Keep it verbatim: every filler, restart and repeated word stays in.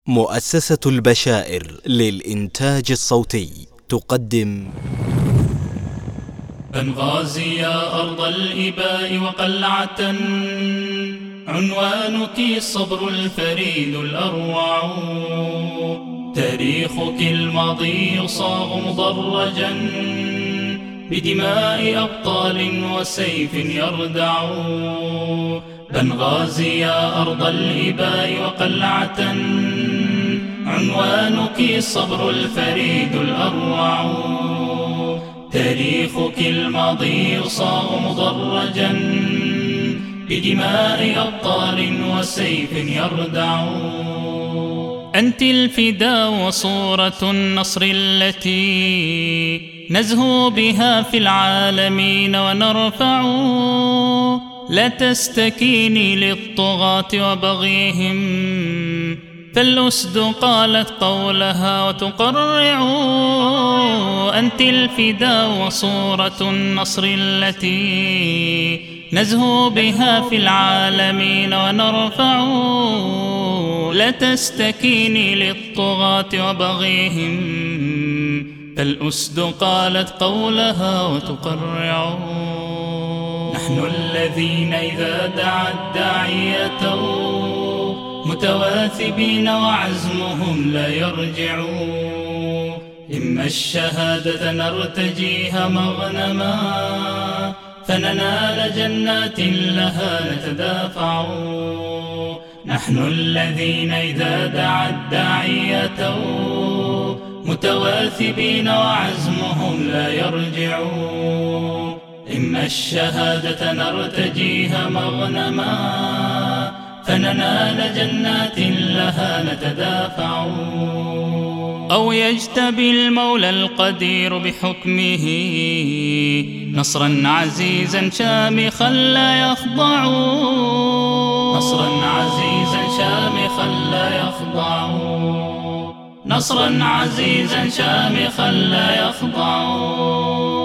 مؤسسة البشائر للإنتاج الصوتي تقدم بنغازي يا أرض الإباء وقلعة، عنوانك الصبر الفريد الأروع. تاريخك الماضي يصاغ مضرجا بدماء أبطال وسيف يردع. بنغازي يا أرض الإباء وقلعة، عنوانك الصبر الفريد الأروع. تاريخك الماضي يصاغ مضرجا بدماء أبطال وسيف يردع. أنت الفداء وصورة النصر التي نزهو بها في العالمين ونرفع. لا تستكيني للطغاة وبغيهم، فالأسد قالت قولها وتقرع. أنت الفداء وصورة النصر التي نزهو بها في العالمين ونرفع. لا تستكيني للطغاة وبغيهم، فالأسد قالت قولها وتقرع. نحن الذين إذا دعا الداعية متواثبين وعزمهم لا يرجع. إما الشهادة نرتجيها مغنما، فننال جنات لها نتدافع. نحن الذين إذا دعا الداعية متواثبين وعزمهم لا يرجع. إما الشهادة نرتجيها مغنما، فننال جنات لها نتدافع. أو يجتبي المولى القدير بحكمه نصرا عزيزا شامخا لا يخضع. نصرا عزيزا شامخا لا يخضع. نصرا عزيزا شامخا لا يخضع.